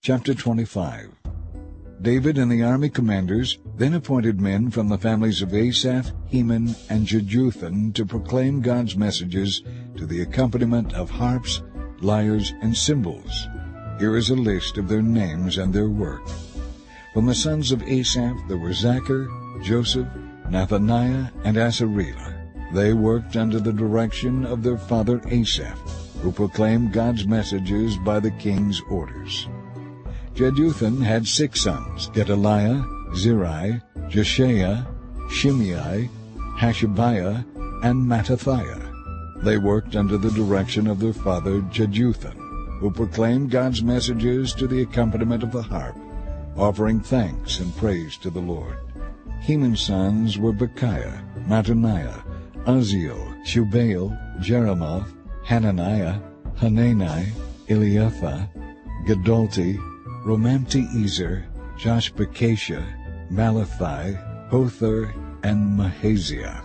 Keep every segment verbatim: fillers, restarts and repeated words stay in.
Chapter twenty-five. David and the army commanders then appointed men from the families of Asaph, Heman, and Jeduthun to proclaim God's messages to the accompaniment of harps, lyres, and cymbals. Here is a list of their names and their work. From the sons of Asaph there were Zachar, Joseph, Nathaniah, and Asarela. They worked under the direction of their father Asaph, who proclaimed God's messages by the king's orders. Jeduthun had six sons, Gedaliah, Zeri, Jeshaiah, Shimei, Hashabiah, and Mattathiah. They worked under the direction of their father Jeduthun, who proclaimed God's messages to the accompaniment of the harp, offering thanks and praise to the Lord. Heman's sons were Bechiah, Mattaniah, Uzziel, Shubael, Jeremoth, Hananiah, Hanani, Eliathah, Gedalti, Romamti-Ezer, Joshbekashah, Malathi, Hothar, and Mahaziah.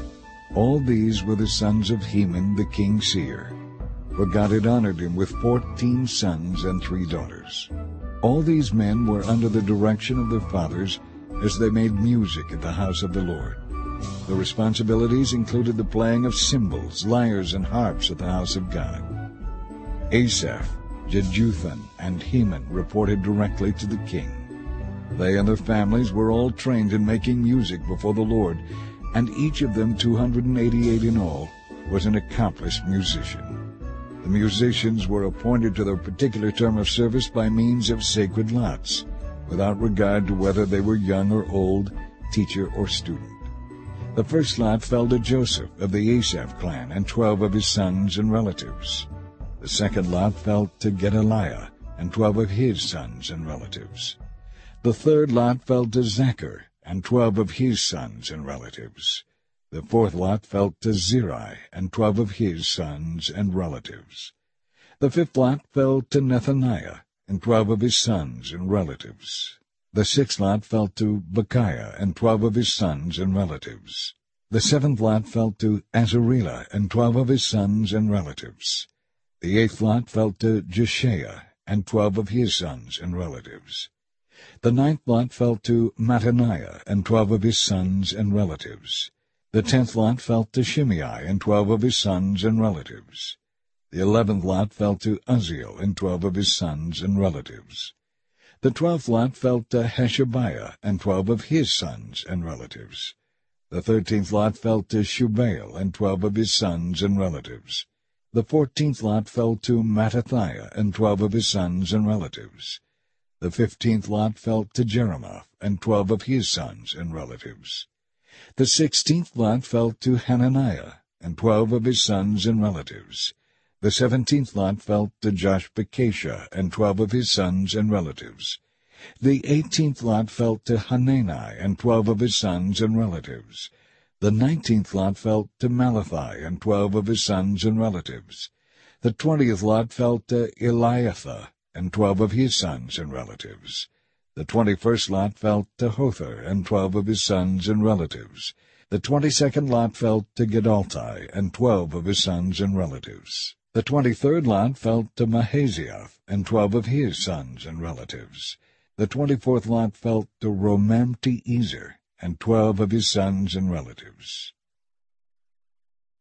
All these were the sons of Heman the king's seer, for God had honored him with fourteen sons and three daughters. All these men were under the direction of their fathers as they made music at the house of the Lord. Their responsibilities included the playing of cymbals, lyres, and harps at the house of God. Asaph, Jeduthun, and Heman reported directly to the king. They and their families were all trained in making music before the Lord, and each of them, two hundred eighty-eight in all, was an accomplished musician. The musicians were appointed to their particular term of service by means of sacred lots, without regard to whether they were young or old, teacher or student. The first lot fell to Joseph of the Asaph clan and twelve of his sons and relatives. The second lot fell to Gedaliah and twelve of his sons and relatives. The third lot fell to Zachar and twelve of his sons and relatives. The fourth lot fell to Zeri and twelve of his sons and relatives. The fifth lot fell to Nathaniah and twelve of his sons and relatives. The sixth lot fell to Bechiah and twelve of his sons and relatives. The seventh lot fell to Azarela and twelve of his sons and relatives. The eighth lot fell to Jeshaiah and twelve of his sons and relatives. The ninth lot fell to Mattaniah and twelve of his sons and relatives. The tenth lot fell to Shimei and twelve of his sons and relatives. The eleventh lot fell to Uzziel and twelve of his sons and relatives. The twelfth lot fell to Hashabiah and twelve of his sons and relatives. The thirteenth lot fell to Shubael and twelve of his sons and relatives. The fourteenth lot fell to Mattathiah and twelve of his sons and relatives. The fifteenth lot fell to Jeremoth and twelve of his sons and relatives. The sixteenth lot fell to Hananiah and twelve of his sons and relatives. The seventeenth lot fell to Joshbekashah and twelve of his sons and relatives. The eighteenth lot fell to Hanani and twelve of his sons and relatives. The nineteenth lot fell to Malathi and twelve of his sons and relatives. The twentieth lot fell to Eliathah and twelve of his sons and relatives. The twenty-first lot fell to Hothar and twelve of his sons and relatives. The twenty-second lot fell to Gedalti and twelve of his sons and relatives. The twenty-third lot fell to Mahaziah and twelve of his sons and relatives. The twenty-fourth lot fell to Romamti-Ezer and twelve of his sons and relatives.